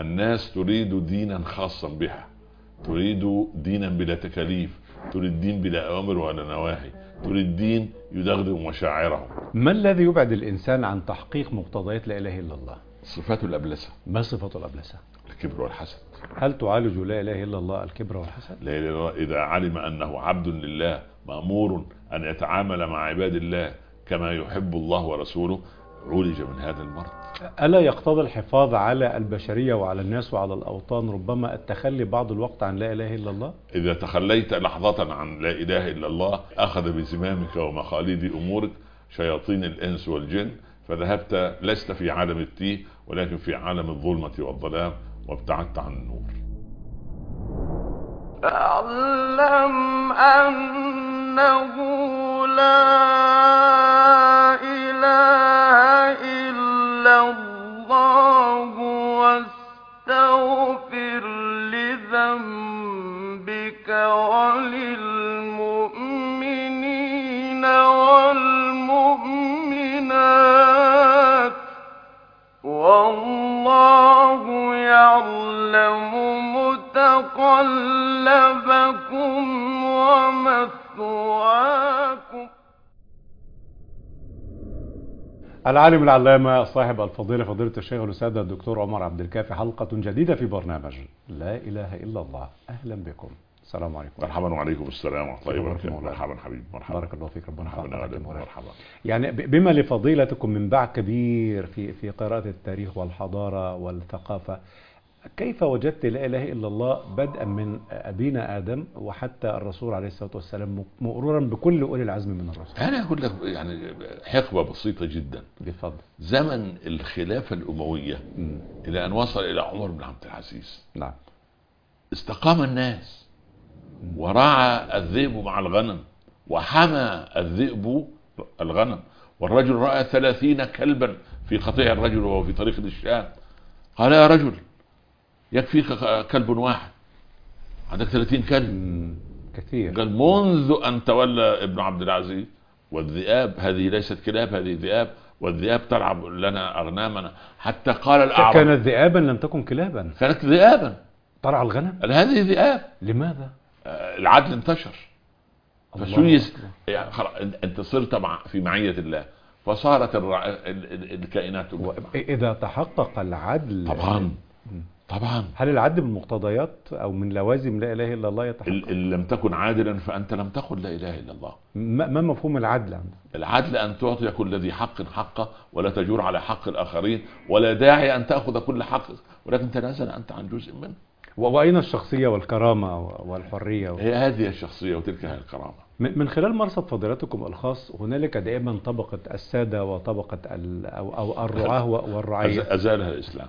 الناس تريد دينا خاصا بها، تريد دينا بلا تكاليف، تريد دين بلا أوامر ولا نواهي، تريد دين يدغدغ مشاعرهم. ما الذي يبعد الإنسان عن تحقيق مقتضيات لا إله إلا الله؟ صفات الأبلسة. ما صفة الأبلسة؟ الكبر والحسد. هل تعالج لا إله إلا الله الكبر والحسد؟ لا إله إلا الله إذا علم أنه عبد لله مأمور أن يتعامل مع عباد الله كما يحب الله ورسوله، عولج من هذا المرض. ألا يقتضي الحفاظ على البشرية وعلى الناس وعلى الأوطان ربما التخلي بعض الوقت عن لا إله إلا الله؟ إذا تخليت لحظة عن لا إله إلا الله أخذ بزمامك ومخاليد أمورك شياطين الإنس والجن، فذهبت لست في عالم التيه ولكن في عالم الظلمة والظلام، وابتعدت عن النور. فاعلم أنه لا إله إلا الله واستغفر لذنبك وللمؤمنين والمؤمنات والله يعلم متقلبكم ومثواكم. العالم العلامة صاحب الفضيلة فضيلة الشيخ الأستاذ الدكتور عمر عبد الكافي، حلقة جديدة في برنامج لا إله إلا الله. أهلا بكم. السلام عليكم. مرحبا وعليكم السلام ورحمة الله وبركاته. مرحبا حبيبي. مرحبا. بارك الله فيك. ربنا يحفظك. مرحبا. يعني بما لفضيلتكم من باع كبير في قراءة التاريخ والحضارة والثقافة، كيف وجدت لا إله إلا الله بدءا من أبينا آدم وحتى الرسول عليه الصلاة والسلام مرورا بكل أولي العزم من الرسل؟ أنا أقول لك يعني حقبة بسيطة جدا. بفضل زمن الخلافة الأموية إلى أن وصل إلى عمر بن عبد العزيز. نعم. استقام الناس ورعى الذئب مع الغنم وحمى الذئب الغنم، والرجل رأى 30 كلبا في قطيع الرجل وهو في طريق الشام، قال يا رجل يكفيك كلب واحد، عندك 30 كلب. كثير. قال منذ أن تولى ابن عبد العزيز والذئاب هذه ليست كلاب، هذه ذئاب، والذئاب تلعب لنا أغنامنا. حتى قال الأعراب كانت ذئابا لم تكن كلابا، كانت ذئابا ترعى الغنم. هذه ذئاب. لماذا؟ العدل انتشر فسويس، يعني انت صرت في معية الله فصارت الكائنات إذا تحقق العدل طبعا. هل العدل من مقتضيات أو من لوازم لا إله إلا الله يتحقق؟ إن لم تكن عادلا فأنت لم تقل لا إله إلا الله. ما مفهوم العدل عندك؟ العدل أن تعطي كل ذي حق حقه ولا تجور على حق الآخرين، ولا داعي أن تأخذ كل حق ولكن تنازل أنت عن جزء منه. وأين الشخصية والكرامة والحرية؟ هي هذه الشخصية وتلك هي الكرامة. من خلال مرصد فضيلتكم الخاص، هنالك دائما طبقة السادة وطبقة أو الرعاة والرعية. أزالها الإسلام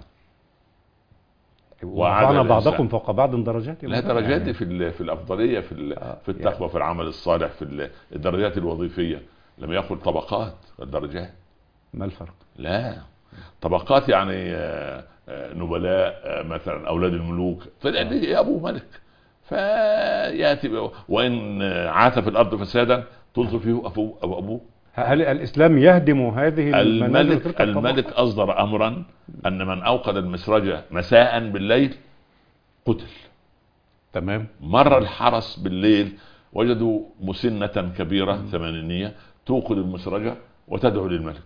وضعنا بعضكم فوق بعض درجات. لا درجات يعني في الأفضلية في التقوى يعني في العمل الصالح في الدرجات الوظيفية. لم يقل طبقات الدرجات. ما الفرق؟ لا طبقات يعني نبلاء مثلا أولاد الملوك يا أبو ملك فيأتي وإن عاث في الأرض فسادا تلطف فيه أبوه. هل الإسلام يهدم هذه الملك أصدر أمرا أن من أوقد المسرجة مساء بالليل قتل. تمام. مر الحرس بالليل وجدوا مسنة كبيرة ثمانينية توقد المسرجة وتدعو للملك.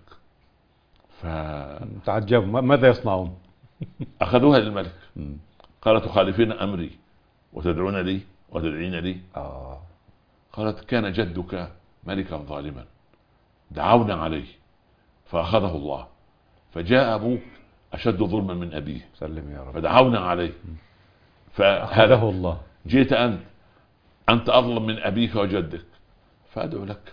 تعجبوا ماذا يصنعون؟ أخذوها للملك. قالت تخالفين أمري وتدعون لي وتدعين لي. قالت كان جدك ملكا ظالما دعونا عليه فأخذه الله، فجاء أبوك أشد ظلما من أبيه سلم يا رب فدعونا عليه فأخذه الله. جئت أنت أظلم من أبيك وجدك فأدعو لك.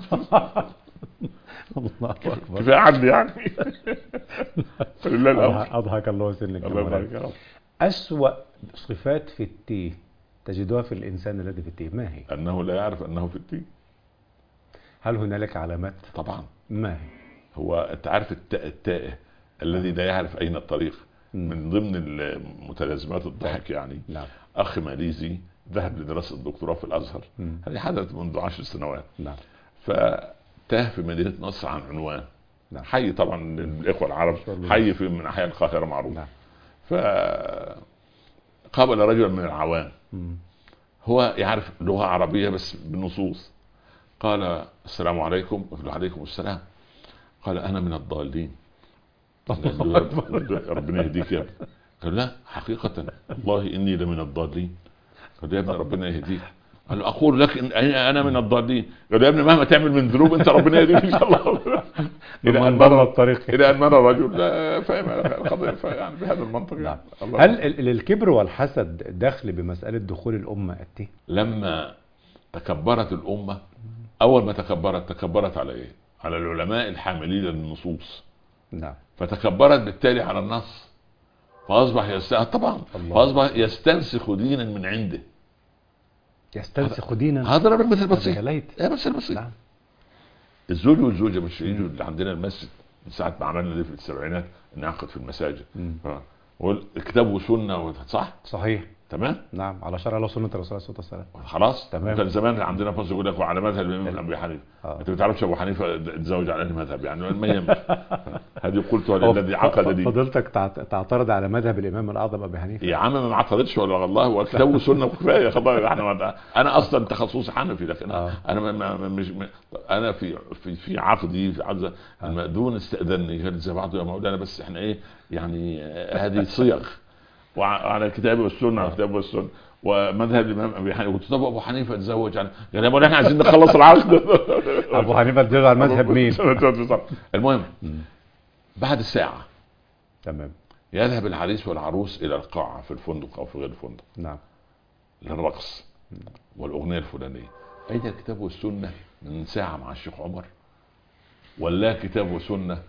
الله أكبر. كيف عدل يعني. فلله الأمر. أضحك الله سنك. الله يبارك يا رب. أسوأ صفات في التيه تجدها في الإنسان الذي في التيه ما هي؟ أنه لا يعرف أنه في التيه. هل هنالك علامات؟ طبعا. ما هي؟ هو أنت عارف التائه الذي لا يعرف أين الطريق. من ضمن المتلازمات الضحك يعني. نعم. أخ ماليزي ذهب لدراسة الدكتوراه في الأزهر. هذه حدثت منذ 10 سنوات. نعم. فتاه في مدينة نصر عن عنوان. نعم. حي طبعا الإخوة العرب حي في من أحياء القاهرة معروف. نعم. فقابل رجلا من العوام، هو يعرف لغة عربية بس بالنصوص. قال السلام عليكم. وعليكم السلام. قال أنا من الضالين. قال له ربنا يهديك يا ابني. قال لا حقيقة والله إني لمن الضالين. قال يا ابني ربنا يهديك. قال له أقول لك إن أنا من الضالين. قال يا ابني مهما تعمل من ذنوب أنت ربنا يهديك إن شاء الله. إلى أن مر الطريق، إلى أن مر الرجل لا فاهم القضية يعني بهذا المنطق يعني. هل للكبر والحسد دخل بمسألة دخول الأمة التيه؟ لما تكبرت الأمة، أول ما تكبرت على إيه؟ على العلماء الحاملين للنصوص. نعم. فتكبرت بالتالي على النص، فأصبح طبعا فأصبح يستنسخ دينا من عنده. يستنسخ دينا. هذا ربك مثل بسيط. مثل بسيط. نعم. الزوج والزوجة مش يجوا اللي عندنا المسجد من ساعة ما عملنا دي في السبعينات نعقد في المساجد. والكتاب وسنة صح؟ صحيح. تمام. نعم، على شرع الله سنة الرسول صلى الله عليه وسلم. خلاص. تمام. كان زمان عندنا فصل يقول لك وعلى مذهب الامام ابي حنيفه. انت ما تعرفش ابو حنيفه تزوج على المذهب يعني ما يهمك. هذه قلتها للذي عقد لي. فضلتك تعترض على مذهب الامام الاعظم ابي حنيفه؟ يا عم ما اعترضش ولا والله، وكتاب وسنه وكفايه خلاص. انا اصلا تخصصي حنفي، لكن انا مش انا في عقدي في عقد المأذون استاذني قال زي بعضه يا مولانا بس احنا ايه يعني هذه صيغ وعلى الكتاب والسنه على الكتاب والسنه ومذهب الامام ابي حنيفه. قلت طب ابو حنيفه تزوج قال يا مولانا احنا عايزين نخلص العقد. ابو حنيفه تزوج على مذهب مين؟ المهم بعد ساعه تمام يذهب العريس والعروس الى القاعه في الفندق او في غير الفندق. نعم. للرقص والاغنيه الفلانيه. اين الكتاب والسنه من ساعه مع الشيخ عمر؟ ولا كتاب وسنه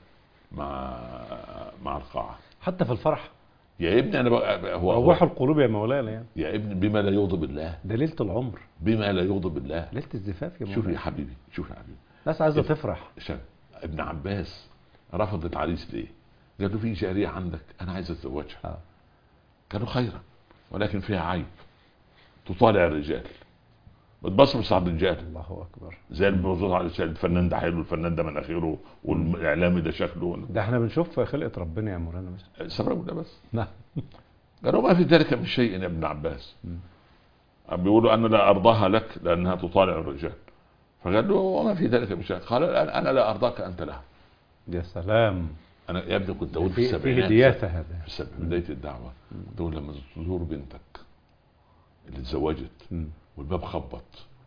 مع القاعه؟ حتى في الفرح يا ابني انا هو روح القلوب يا مولانا يعني. يا ابني بما لا يغضب الله. ده ليله العمر. بما لا يغضب الله. ليله الزفاف يا مولانا. شوف يا حبيبي شوف يا حبيبي. الناس عايزه تفرح. ابن عباس رفض العريس ليه؟ قال له في جاريه عندك انا عايز اتزوجها. قالوا خيرا ولكن فيها عيب، تطالع الرجال، بتبصبص على الرجال. الله اكبر. زي البصبص على الرجال، الفنان ده حلو، الفنان ده مناخيره، والاعلامي ده شكله. ده احنا بنشوف خلقه ربنا يا مولانا بس. سبب ده بس. نعم. قالوا ما في ذلك من شيء يا ابن عباس. بيقولوا انا لا ارضاها لك لانها تطالع الرجال. فقال له وما في ذلك من شيء. قال انا لا ارضاك انت لها. يا سلام. انا يا ابني كنت اقول في السبعينات في دياسه هذا في بدايه الدعوه كنت اقول لما تزور بنتك اللي اتزوجت والباب خبط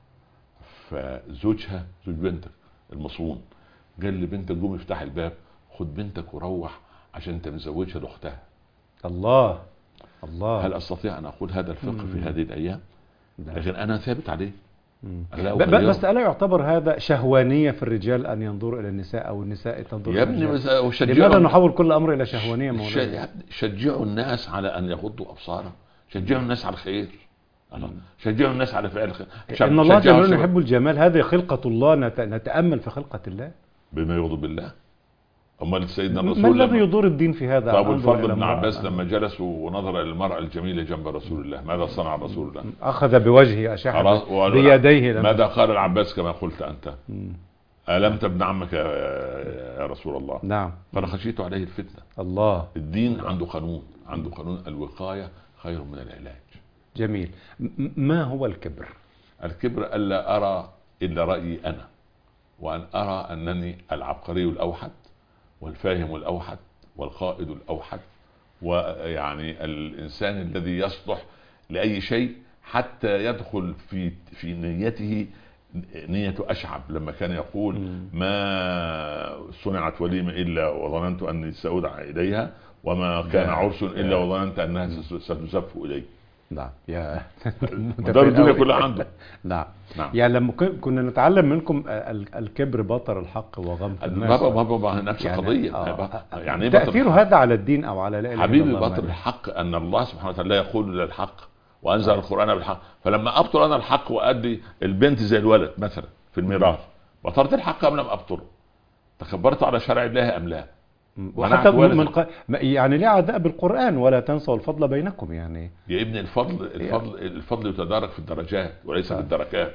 فزوجها زوج بنتك المصون قال لبنتك قوم افتح الباب خد بنتك وروح عشان انت مزوجها لاختها. الله. هل استطيع ان اقول هذا الفقه في هذه الايام؟ لكن انا ثابت عليه. بس ألا يعتبر هذا شهوانية في الرجال أن ينظروا إلى النساء أو النساء تنظر يا ابني لماذا نحول كل أمر إلى شهوانية مولانا؟ شجعوا الناس على أن يغضوا أبصارهم، شجعوا الناس على الخير، شجعوا الناس على فعل الخير. إن الله جميل يحب الجمال، هذه خلقة الله، نتأمل في خلقة الله بما يغضب الله. أمال سيدنا الرسول ما الذي يدور الدين في هذا؟ أبو الفضل بن عباس لما جلسوا ونظر إلى المرأة الجميلة جنب رسول الله ماذا صنع رسول الله؟ أخذ بوجهه أشاح بيديه. ماذا قال العباس كما قلت أنت؟ ألمت ابن عمك يا رسول الله؟ نعم. قال خشيت عليه الفتنة. الله. الدين عنده قانون الوقاية خير من العلاج. جميل. ما هو الكبر؟ الكبر ألا أرى إلا رأيي أنا، وأن أرى أنني العبقري الأوحد والفاهم الأوحد والقائد الأوحد، ويعني الإنسان الذي يصلح لأي شيء حتى يدخل في نيته نية أشعب لما كان يقول ما صنعت وليمة إلا وظننت أني سأدعى إليها وما كان عرس إلا وظننت أنها ستزف إلي. نعم. يا مدار الدنيا كلها عنده. نعم. يعني لما كنا نتعلم منكم الكبر بطر الحق وغمط الناس. بابا نفس القضية. يعني تأثير هذا على الدين أو على لا إله إلا الله. حبيبي بطر الحق أن الله سبحانه وتعالى يقول للحق وأنزل القرآن بالحق. فلما أبطل أنا الحق وأدي البنت زي الولد مثلا في الميراث بطرت الحق أم لم أبطله؟ تكبرت على شرع الله أم لا؟ وحتى يعني ليه عداء بالقرآن ولا تنسوا الفضل بينكم يعني. يا ابن الفضل يتدارك في الدرجات وليس في الدركات.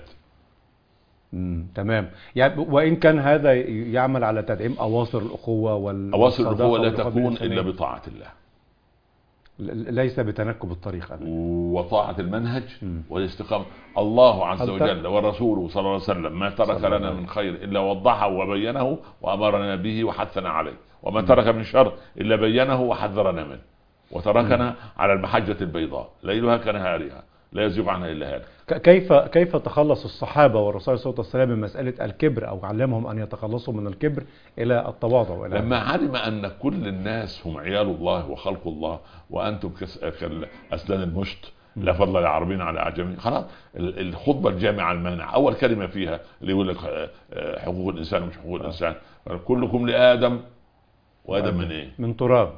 تمام. يعني وإن كان هذا يعمل على تدعيم أواصر الأخوة أواصر الأخوة لا تكون إلا بطاعة الله. ليس بتنكب الطريق أبدا. وطاعة المنهج والاستقامة. الله عز هل وجل ورسوله صلى الله عليه وسلم ما ترك صلى الله لنا عليه من خير إلا وضحه وبينه وأمرنا به وحثنا عليه، وما ترك من شر إلا بينه وحذرنا منه، وتركنا على المحجة البيضاء ليلها كنهارها لا يزيغ عنها إلا هذا. كيف تخلص الصحابة والرسول صلى الله عليه وسلم من مسألة الكبر، أو علمهم أن يتخلصوا من الكبر إلى التواضع وإلى لما علم أن كل الناس هم عيال الله وخلق الله، وأنتم كأسلان المشط لا فضل لعربين على أعجمين، خلاص الخطبة الجامعة المانعة أول كلمة فيها اللي يقول لك حقوق الإنسان ومش حقوق الإنسان، كلكم لآدم وآدم من إيه؟ من تراب.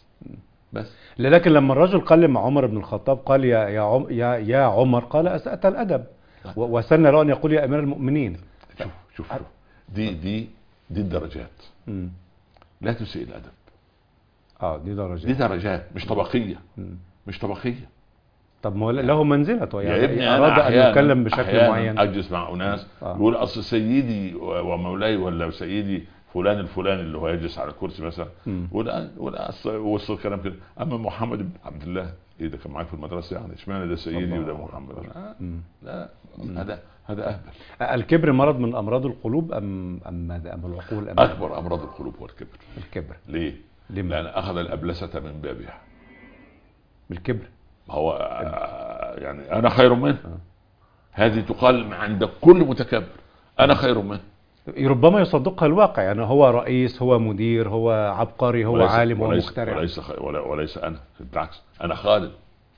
بس لكن لما الرجل قال مع عمر بن الخطاب قال يا عمر، قال أسأت الأدب، وسن له أن يقول يا أمير المؤمنين. شوف دي الدرجات. لا تسيء الأدب. دي درجات مش طبقية. مش طبقية. طب ما له منزلته، يعني يا ابني أراد أن يتكلم بشكل معين. أجلس مع أناس يقول أصل سيدي ومولاي ولا سيدي فلان الفلاني اللي هو يجلس على الكرسي مثلا، ولا وصل كلام كده. اما محمد بن عبد الله ايه ده كان معاك في المدرسه، يعني اشمعنى ده سيدي وده محمد؟ لا هذا اهبل. الكبر مرض من امراض القلوب ام ماذا؟ ام العقول؟ اكبر امراض القلوب هو الكبر. ليه؟ لان اخذ الابلسه من بابها. بالكبر هو يعني انا خير منه. هذه تقال عند كل متكبر، انا خير منه. ربما يصدقها الواقع، يعني هو رئيس، هو مدير، هو عبقري، هو عالم، هو مخترع. وليس أنا، بالعكس أنا خالد،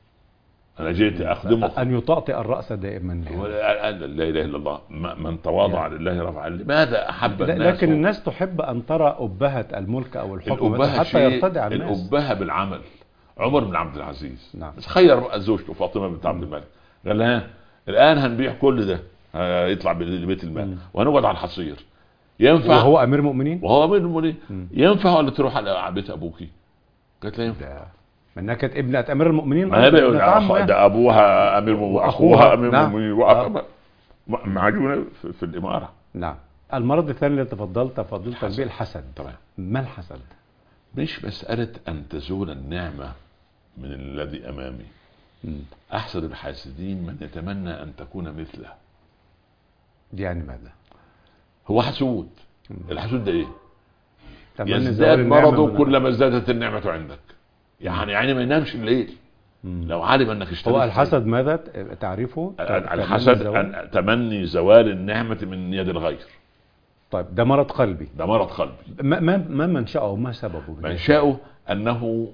أنا جيت أخدمه. أن يطأطئ الرأس دائما. لا إله إلا الله، من تواضع لله رفع. لماذا أحب الناس؟ لكن الناس تحب أن ترى أبهة الملك أو الحكم حتى يرتدع الناس. الأبهة بالعمل. عمر بن عبد العزيز نعم. خير زوجته فاطمة بنت عبد الملك، قال لها الآن هنبيع كل ده يطلع ببيت المال وهنقعد على الحصير، ينفع؟ وهو امير المؤمنين. ينفع ولا تروح على بيت ابوكي؟ قالت لا ينفع. منها كانت ابنة امير المؤمنين. ده ابوها امير واخوها امير المؤمنين معجونه في الاماره. نعم. المرض الثاني اللي تفضلت به الحسد. طبعا. ما الحسد؟ مش مساله ان تزول النعمه من الذي امامي. احسد الحاسدين من يتمنى ان تكون مثله. يعني ماذا؟ هو حسود. الحسود ده ايه؟ يزداد مرضه كلما ازدادت النعمة عندك. يعني ما ينامش الليل لو علم انك اشتريت. هو الحسد ماذا تعرفه؟ الحسد تمني زوال النعمة من يد الغير. طيب ده مرض قلبي. ما منشأه؟ ما سببه؟ منشأه انه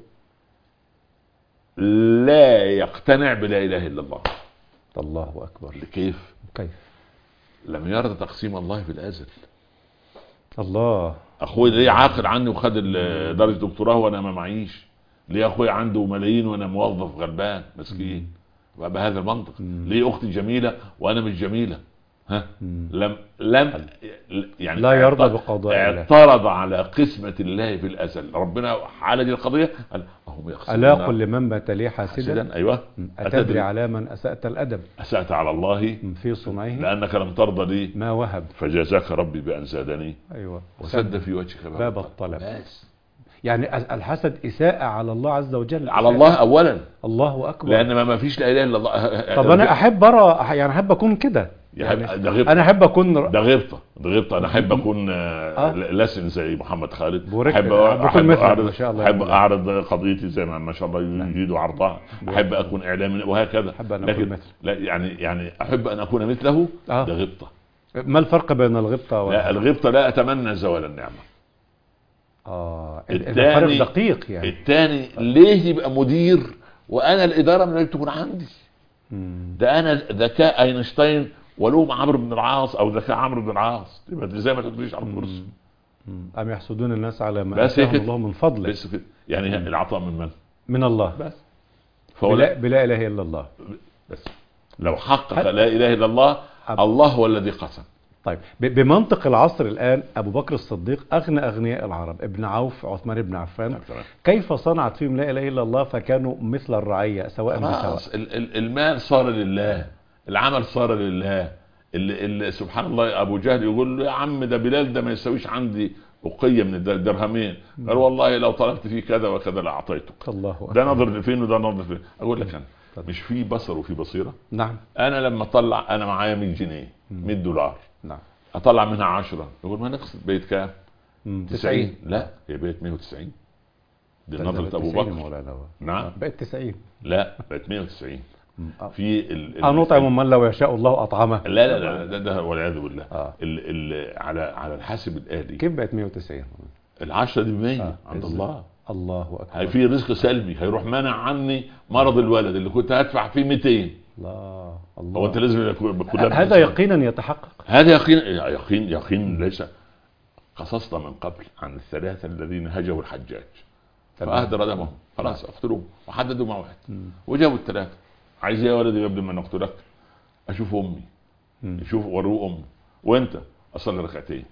لا يقتنع بلا اله الا الله. الله اكبر. كيف؟ لم يرد تقسيم الله في الازل. الله. اخوي ليه عاقل عني وخد درجه دكتوراه وانا ما معيش؟ ليه اخوي عنده ملايين وانا موظف غلبان مسكين؟ بهذا المنطق. ليه اختي جميله وانا مش جميله؟ لم يعني لا يرضى بقضاء الله. اعترض على قسمه الله في الازل. ربنا على دي القضيه قال هم يقسمون. الا قل لمن بات لي حاسدا. ايوه. اتدري على من اسأت الادب؟ اسأت على الله في صنعه لانك لم ترضى لي ما وهب، فجازاك ربي بان زادني. ايوه. وسد في وجهك باب الطلب. يعني الحسد اساءة على الله عز وجل. على الله اولا. الله اكبر. لان ما فيش لا اله الا الله. طب انا احب ارى، يعني احب اكون كده. يعني انا احب اكون ده غبطه. انا احب اكون لسن زي محمد خالد. احب اعرض قضيتي زي ما شاء الله يجيد عرضها. احب اكون اعلامي وهكذا. لكن لا يعني احب ان اكون مثله. ده غبطه. ما الفرق بين الغبطه لا الغبطه لا اتمنى زوال النعمه. ده فرق دقيق. يعني الثاني ليه يبقى مدير وانا الاداره من اللي تكون عندي؟ ده انا ذكاء اينشتاين ولوم عمرو بن العاص او ذكاء عمرو بن العاص، يبقى زي ما تقوليش على الكرسي. ام يحسدون الناس على ما اتاهم الله من فضله. بس يعني العطاء من من؟ من الله. بس بلا اله الا الله. بس لو حقق لا اله الا الله الله هو الذي قسم. طيب بمنطق العصر الآن أبو بكر الصديق أغنى أغنياء العرب، ابن عوف، عثمان بن عفان، كيف صنعت فيهم لا إله إلا الله فكانوا مثل الرعية سواء بسواء؟ المال صار لله، العمل صار لله. اللي سبحان الله أبو جهل يقول له يا عم ده بلال ده ما يسويش عندي أقية من الدرهمين، قال والله لو طلبت فيه كذا وكذا لأعطيتك. الله أكبر. ده نظر لفين وده نظر لفين. أقول لك أنا طبعا. مش في بصر وفي بصيرة. نعم. أنا لما أطلع، أنا معايا 100 جنيه 100 دولار، نعم. أطلع منها 10، يقول ما نقصد بيت كام؟ 90. لا هي بيت 190. دي ده نظرة أبو 90 بكر. مولانا. نعم بقت 90. لا بقت 190. في نطعم من لو يشاء الله أطعمه. لا لا لا ده والعياذ بالله. آه. على الحاسب الآلي كيف بقت 190؟ ال10 دي 100 عند الله. الله أكبر. هي في رزق سلبي هيروح مانع عني مرض الولد اللي كنت هدفع فيه 200. الله هو انت لازم هذا يقينا يتحقق. هذا يقين ليس. قصصنا من قبل عن الثلاثة الذين هجوا الحجاج فأهدر دمهم، خلاص اقتلوه وحددوا موعد وجابوا الثلاثة. عايز يا ولدي قبل ما نقتلك اشوف امي، يشوف وروه امي، وانت اصلي ركعتين،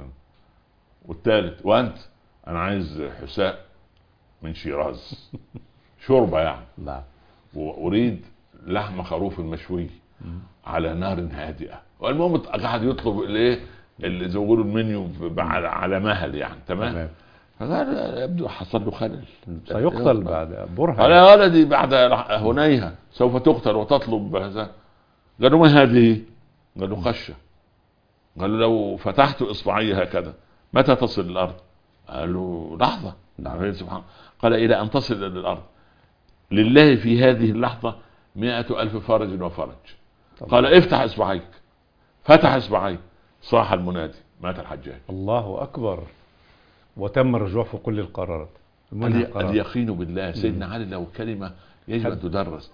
والثالث وانت انا عايز حساء من شيراز شوربه يعني، لا واريد لحم خروف مشوي على نار هادئه. والمهم قاعد يطلب الايه اللي زي ما بيقولوا المنيو على مهل يعني. تمام. فقال يبدو حصل له خلل، سيقتل بعد برهة. قال يا ولدي بعد هنيها سوف تقتل وتطلب هذا. قالوا ما هذه؟ قالوا خشة. قالوا لو فتحت اصبعي هكذا متى تصل الارض؟ قالوا لحظة. سبحان. قال الى ان تصل الى الارض لله في هذه اللحظة 100,000 فرج وفرج. قال افتح اصبعيك. فتح اصبعيه صاح المنادي مات الحجاج. الله اكبر. وتم الرجوع في كل القرارات. اليقين بالله. سيدنا علي له كلمة يجب ان تدرس.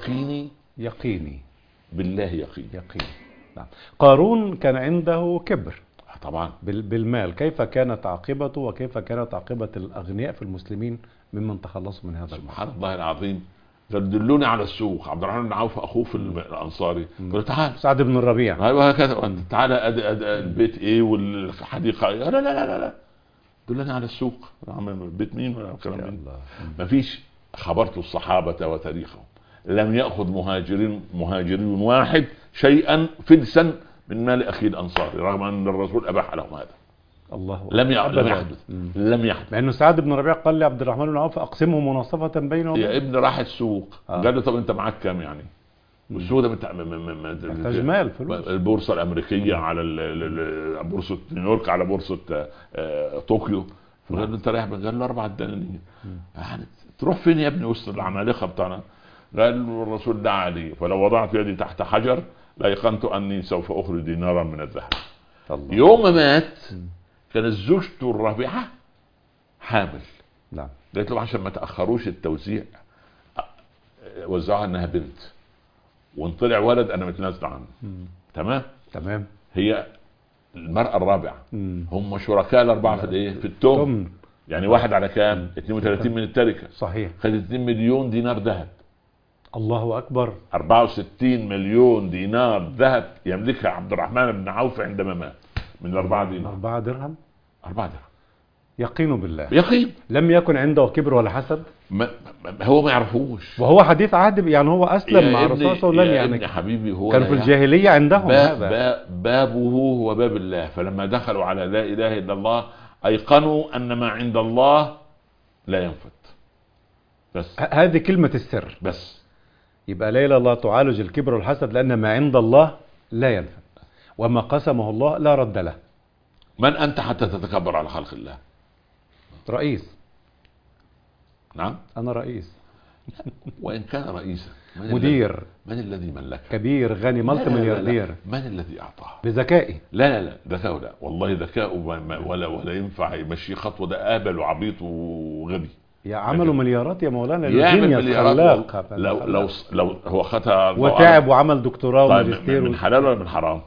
يقيني بالله. يقيني. نعم. قارون كان عنده كبر طبعا بالمال. كيف كانت عاقبته وكيف كانت عاقبة الأغنياء في المسلمين ممن تخلصوا من هذا المال؟ سبحان الله العظيم. دلوني على السوق. عبد الرحمن بن عوف اخوه في الانصاري قال تعال. سعد بن الربيع. ايوه هكذا. تعال البيت ايه والحديقه إيه؟ لا لا لا لا دلني على السوق. بيت مين ولا كلام مين؟ ما فيش. خبرت الصحابه وتاريخهم لم ياخذ مهاجرين واحد شيئا فلسا من مال اخي الانصاري رغم ان الرسول اباح لهم هذا. الله لم يحدث. لم يحدث. لانه سعد بن ربيع قال لعبد الرحمن بن عوف اقسمه مناصفه بينهم. يا ابن راح السوق. قال له طب انت معاك كام يعني؟ والسوق ده محتاج مال فلوس. البورصه الامريكيه على بورصه نيويورك على بورصه طوكيو. فقال له انت رايح؟ قال له 4 دنانير. يعني تروح فين يا ابني وسط العمالقه بتاعنا؟ قال له الرسول دعا لي فلو وضعت يدي تحت حجر لايقنت اني سوف اخرج دينارا من الذهب. يوم ما مات كانت زوجته الرابعه حامل. نعم. قالت له عشان ما تاخروش التوزيع وزعها انها بنت، وان طلع ولد انا متنازل عنه. تمام. هي المراه الرابعه. هم شركاء الاربعه في الايه؟ في التوم. يعني واحد على كام؟ 32 من التركه. صحيح. خدت 2 مليون دينار ذهب. الله اكبر. 64 مليون دينار ذهب يملكها عبد الرحمن بن عوف عندما مات من 4 دينار. 4 درهم. يقين بالله. يقين. لم يكن عنده كبر ولا حسد. هو ما يعرفوش. وهو حديث عهد يعني هو اسلم مع الرسول صلى الله عليه وسلم. يعني حبيبي هو كان في الجاهليه عندهم هذا. بابه هو باب الله. فلما دخلوا على لا اله الا الله ايقنوا ان ما عند الله لا ينفد. بس هذه كلمه السر. بس يبقى لا اله الا الله تعالج الكبر والحسد لان ما عند الله لا ينفد وما قسمه الله لا رد له. من انت حتى تتكبر على خلق الله؟ رئيس. نعم انا رئيس. وان كان رئيسا مدير. من الذي ملكه؟ كبير غني ملتي ملياردير. من الذي اعطاه؟ بذكائي. لا ذكاؤه لا والله ذكاؤه ولا ينفع يمشي خطوه. ده آبل وعبيط وغبي. يا عملوا مليارات يا مولانا. يعمل مليارات. لو هو خدها وتعب وعمل دكتوراه وماجستير. من حلال ولا من حرام؟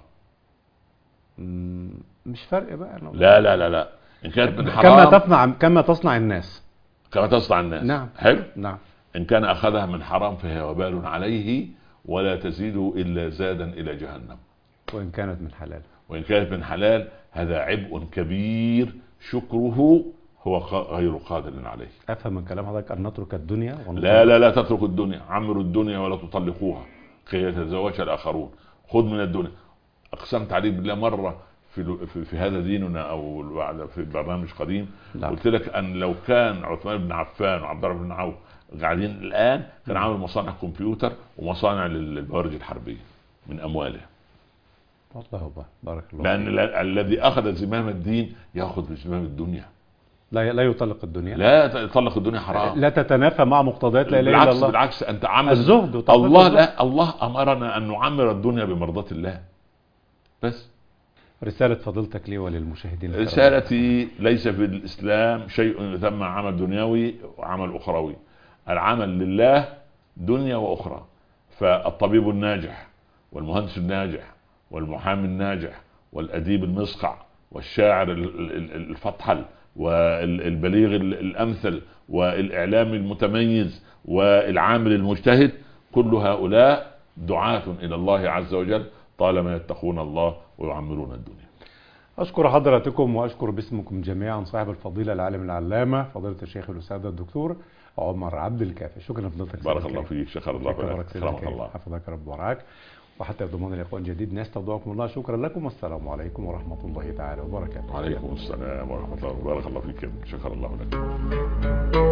مش فرق بقى. لا ان كانت من حرام كما تصنع الناس. نعم. حلو. نعم. ان كان اخذها من حرام فهي وبال عليه ولا تزيد الا زادا الى جهنم. وان كانت من حلال هذا عبء كبير شكره هو غير قادر عليه. افهم من كلام حضرتك ان نترك الدنيا لا تترك الدنيا. عمروا الدنيا ولا تطلقوها كي يتزوجها الاخرون. خذ من الدنيا. اقسمت عليه بالله مرة في هذا ديننا او في برنامج قديم. نعم. قلت لك ان لو كان عثمان بن عفان وعبد الله بن عوف قاعدين الان كان عامل مصانع كمبيوتر ومصانع للبوارج الحربيه من امواله. والله بارك الله. لان الذي اخذ زمام الدين ياخذ زمام الدنيا. لا يطلق الدنيا، لا يطلق الدنيا، حرام. لا تتنافى مع مقتضيات لا اله الا الله. بالعكس انت عمل الزهد الله. لا، الله امرنا ان نعمر الدنيا بمرضاة الله بس. رسالة فضيلتك لي وللمشاهدين. رسالتي: ليس في الاسلام شيء يسمى عمل دنيوي وعمل اخروي. العمل لله دنيا واخرى. فالطبيب الناجح والمهندس الناجح والمحامي الناجح والاديب المصقع والشاعر الفطحل والبليغ الامثل والاعلامي المتميز والعامل المجتهد، كل هؤلاء دعاة الى الله عز وجل طالما يتقون الله ويعمرون الدنيا. أشكر حضراتكم وأشكر باسمكم جميعا صاحب الفضيلة العالم العلامة فضيلة الشيخ الأستاذ الدكتور عمر عبد الكافي. شكرا لفضيلتك. بارك الله فيك. شكرا الله فيك. حفظك الله. حفظك رب ورعاك. وحتى ضمان لقاء جديد نستودعكم الله. شكرا لكم والسلام عليكم ورحمة الله تعالى وبركاته. وعليكم السلام ورحمة الله وبركاته. بارك الله فيك. شكرا الله لك.